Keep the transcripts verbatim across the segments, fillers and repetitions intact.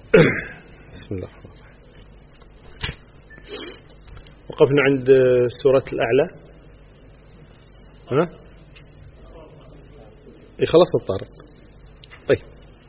بسم الله الرحمن الرحيم. وقفنا عند سورة الأعلى. ها؟ إيه خلاص الطارق. طيب.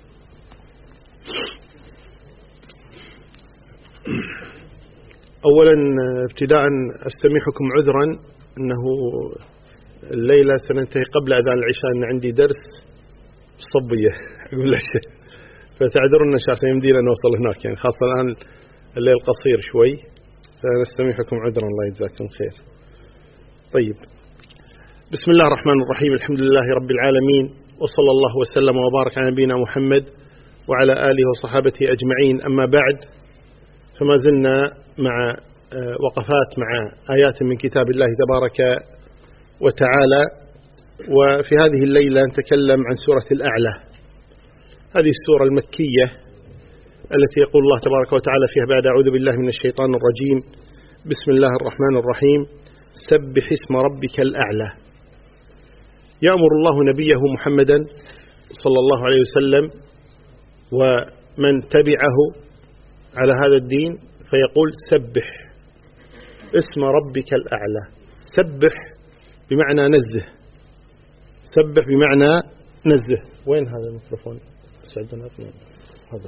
أولا ابتداء أستميحكم عذرا أنه الليلة سننتهي قبل أذان العشاء، أن عندي درس صبية أقول لك، فتعذرنا عشان يمدينا نوصل هناك، يعني خاصة الآن الليل قصير شوي، فنستميحكم عذرا الله يجزاكم خير. طيب، بسم الله الرحمن الرحيم، الحمد لله رب العالمين، وصلى الله وسلم وبارك على نبينا محمد وعلى آله وصحابته أجمعين. أما بعد، فما زلنا مع وقفات مع آيات من كتاب الله تبارك وتعالى، وفي هذه الليلة نتكلم عن سورة الأعلى. هذه السورة المكية التي يقول الله تبارك وتعالى فيها بعد أعوذ بالله من الشيطان الرجيم بسم الله الرحمن الرحيم سبح اسم ربك الأعلى. يأمر الله نبيه محمدا صلى الله عليه وسلم ومن تبعه على هذا الدين فيقول سبح اسم ربك الأعلى. سبح بمعنى نزه، سبح بمعنى نزه. وين هذا الميكروفون؟ سعدنا اثنين هذا.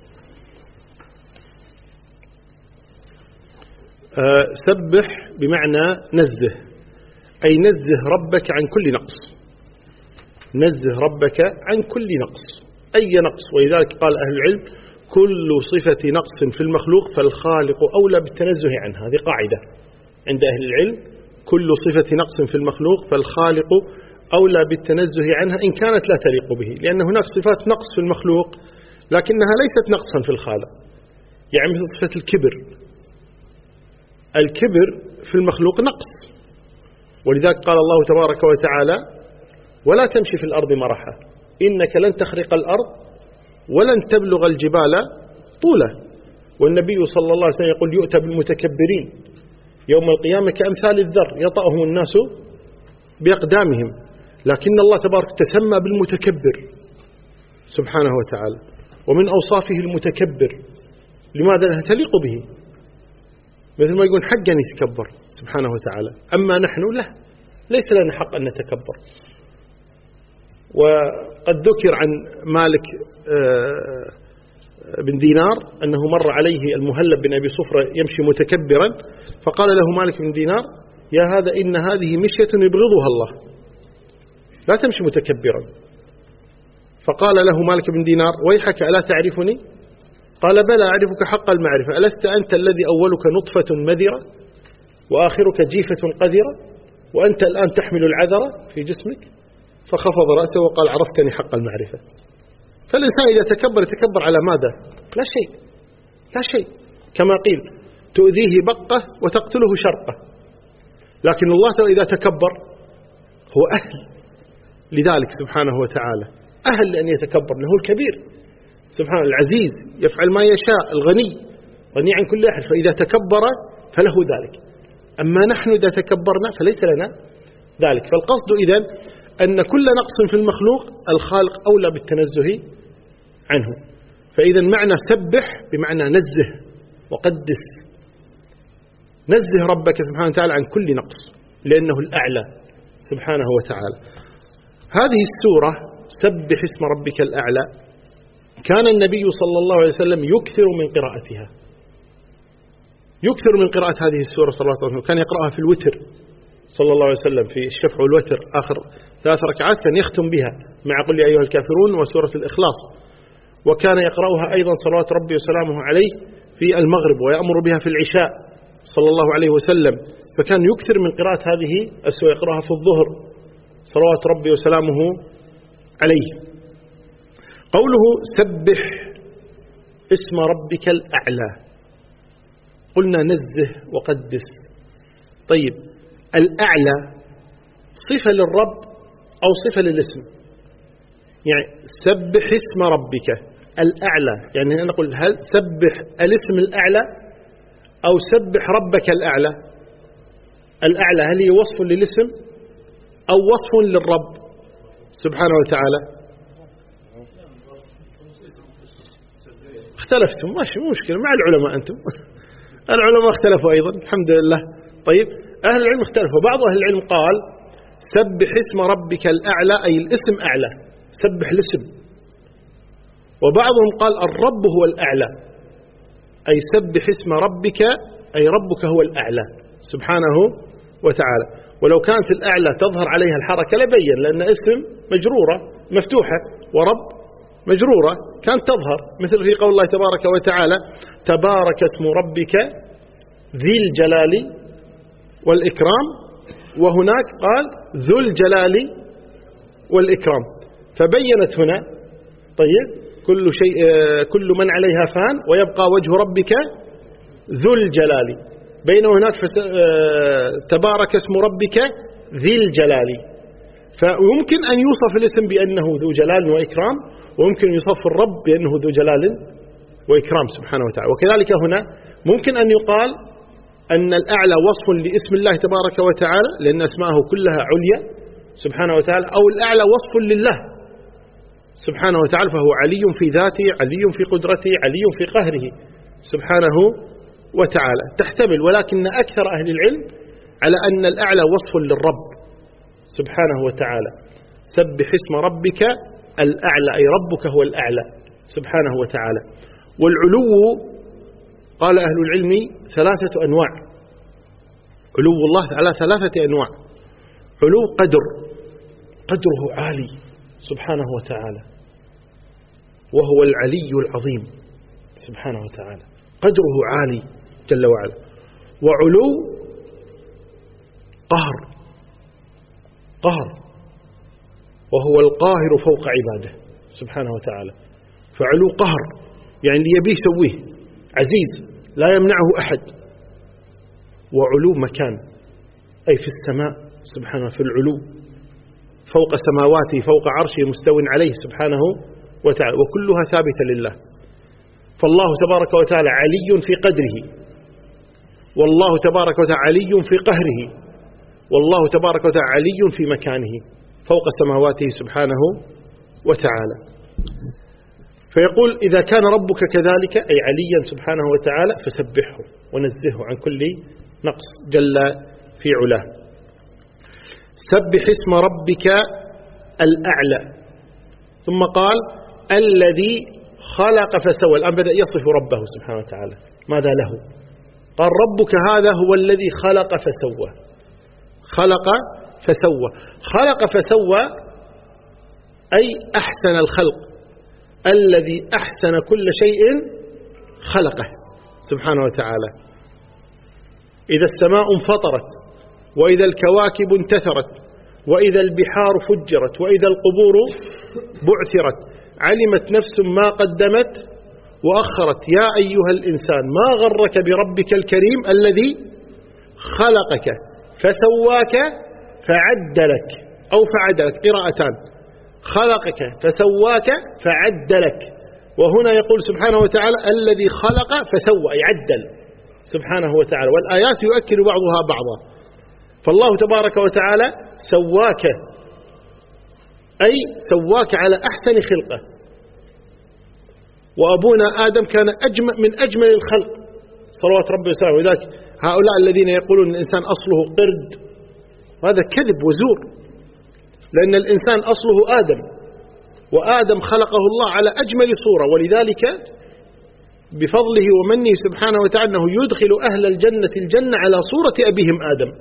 أه سبح بمعنى نزه، أي نزه ربك عن كل نقص، نزه ربك عن كل نقص، أي نقص. ولذلك قال أهل العلم كل صفة نقص في المخلوق فالخالق أولى بالتنزه عنها. هذه قاعدة عند أهل العلم، كل صفة نقص في المخلوق فالخالق أولى بالتنزه عنها إن كانت لا تليق به، لأن هناك صفات نقص في المخلوق لكنها ليست نقصا في الخالق. يعني مثل صفة الكبر، الكبر في المخلوق نقص، ولذلك قال الله تبارك وتعالى ولا تمشي في الأرض مرحا إنك لن تخرق الأرض ولن تبلغ الجبال طولا. والنبي صلى الله عليه وسلم يقول يؤتى بالمتكبرين يوم القيامة كأمثال الذر يطأهم الناس بأقدامهم، لكن الله تبارك تسمى بالمتكبر سبحانه وتعالى، ومن أوصافه المتكبر. لماذا؟ لأنها تليق به، مثل ما يقول حقا يتكبر سبحانه وتعالى. أما نحن لا، ليس لنا حق أن نتكبر. وقد ذكر عن مالك بن دينار أنه مر عليه المهلب بن أبي صفرة يمشي متكبرا، فقال له مالك بن دينار يا هذا إن هذه مشية يبغضها الله، لا تمشي متكبرا. فقال له مالك بن دينار ويحك ألا تعرفني؟ قال بلى أعرفك حق المعرفة، ألست أنت الذي أولك نطفة مذرة وآخرك جيفة قذرة وأنت الآن تحمل العذرة في جسمك؟ فخفض رأسه وقال عرفتني حق المعرفة. فالإنسان إذا تكبر يتكبر على ماذا؟ لا شيء، لا شيء. كما قيل تؤذيه بقة وتقتله شرقة. لكن الله إذا تكبر هو أهل لذلك سبحانه وتعالى، أهل لأن يتكبر، له الكبير سبحانه العزيز يفعل ما يشاء، الغني غني عن كل أحد، فإذا تكبر فله ذلك. أما نحن إذا تكبرنا فليس لنا ذلك. فالقصد إذن أن كل نقص في المخلوق الخالق أولى بالتنزه عنه. فإذا معنى سبح بمعنى نزه وقدس، نزه ربك سبحانه وتعالى عن كل نقص لأنه الأعلى سبحانه وتعالى. هذه السورة سبح اسم ربك الأعلى كان النبي صلى الله عليه وسلم يكثر من قراءتها، يكثر من قراءة هذه السورة صلى الله عليه وسلم. كان يقرأها في الوتر صلى الله عليه وسلم في الشفع والوتر، آخر ثلاث ركعات كان يختم بها مع قل يا أيها الكافرون وسورة الإخلاص. وكان يقرأها أيضا صلوات ربي وسلامه عليه في المغرب، ويأمر بها في العشاء صلى الله عليه وسلم. فكان يكثر من قراءة هذه السورة، يقرأها في الظهر صلوات ربي وسلامه عليه. قوله سبح اسم ربك الأعلى، قلنا نزه وقدس. طيب، الأعلى صفة للرب أو صفة للاسم؟ يعني سبح اسم ربك الأعلى، يعني أنا أقول هل سبح الاسم الأعلى أو سبح ربك الأعلى؟ الأعلى هل هي وصف للاسم أو وصف للرب سبحانه وتعالى؟ اختلفتم ماشي مو مشكلة مع العلماء أنتم العلماء اختلفوا أيضا الحمد لله. طيب أهل العلم اختلفوا، بعض أهل العلم قال سبح اسم ربك الأعلى أي الاسم أعلى، سبح الاسم. وبعضهم قال الرب هو الأعلى أي سبح اسم ربك أي ربك هو الأعلى سبحانه وتعالى. ولو كانت الأعلى تظهر عليها الحركة لبين، لأن اسم مجرورة مفتوحة ورب مجرورة كانت تظهر، مثل في قول الله تبارك وتعالى تبارك اسم ربك ذي الجلال والإكرام، وهناك قال ذو الجلال والإكرام، فبينت هنا. طيب كل شيء كل من عليها فان ويبقى وجه ربك ذو الجلال، بينما هناك تبارك اسم ربك ذي الجلال. فيمكن أن يوصف الاسم بأنه ذو جلال وإكرام، ويمكن يوصف الرب بأنه ذو جلال وإكرام سبحانه وتعالى. وكذلك هنا ممكن أن يقال أن الأعلى وصف لاسم الله تبارك وتعالى لأن أسماءه كلها عليا سبحانه وتعالى، أو الأعلى وصف لله سبحانه وتعالى، فهو علي في ذاته، علي في قدرته، علي في قهره سبحانه وتعالى، تحتمل. ولكن أكثر أهل العلم على أن الأعلى وصف للرب سبحانه وتعالى، سبح اسم ربك الأعلى أي ربك هو الأعلى سبحانه وتعالى. والعلو قال أهل العلم ثلاثة أنواع، علو الله على ثلاثة أنواع. علو قدر، قدره عالي سبحانه وتعالى وهو العلي العظيم سبحانه وتعالى، قدره عالي جل وعلا. وعلو قهر، قهر وهو القاهر فوق عباده سبحانه وتعالى، فعلو قهر يعني اللي يبيه يسويه، عزيز لا يمنعه أحد. وعلو مكان أي في السماء سبحانه، في العلو فوق سماواته فوق عرشه مستو عليه سبحانه وتعالى، وكلها ثابتة لله. فالله تبارك وتعالى علي في قدره، والله تبارك وتعالى علي في قهره، والله تبارك وتعالى علي في مكانه فوق سماواته سبحانه وتعالى. فيقول إذا كان ربك كذلك أي عليا سبحانه وتعالى فسبحه ونزهه عن كل نقص جل في علاه. سبح اسم ربك الأعلى. ثم قال الذي خلق فسوى، الآن بدأ يصف ربه سبحانه وتعالى ماذا له، قال ربك هذا هو الذي خلق فسوى، خلق فسوى، خلق فسوى أي أحسن الخلق، الذي أحسن كل شيء خلقه سبحانه وتعالى. إذا السماء انفطرت، وإذا الكواكب انتثرت، وإذا البحار فجرت، وإذا القبور بعثرت، علمت نفس ما قدمت وأخرت. يا أيها الإنسان ما غرك بربك الكريم الذي خلقك فسواك فعدلك، أو فعدلك قراءتان، خلقك فسواك فعدلك. وهنا يقول سبحانه وتعالى الذي خلق فسوى أي عدل سبحانه وتعالى، والآيات يؤكد بعضها بعضا. فالله تبارك وتعالى سواك أي سواك على أحسن خلقه. وأبونا آدم كان أجمل من أجمل الخلق صلوات ربي وسلامه. وذلك هؤلاء الذين يقولون الإنسان أصله قرد، وهذا كذب وزور، لأن الإنسان أصله آدم، وآدم خلقه الله على أجمل صورة. ولذلك بفضله ومنه سبحانه وتعالى أنه يدخل أهل الجنة الجنة على صورة أبيهم آدم،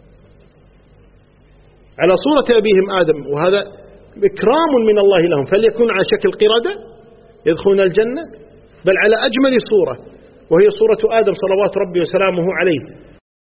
على صورة أبيهم آدم، وهذا إكرام من الله لهم. فليكون على شكل قردة يدخلون الجنة، بل على أجمل صورة، وهي صورة آدم صلوات ربي وسلامه عليه.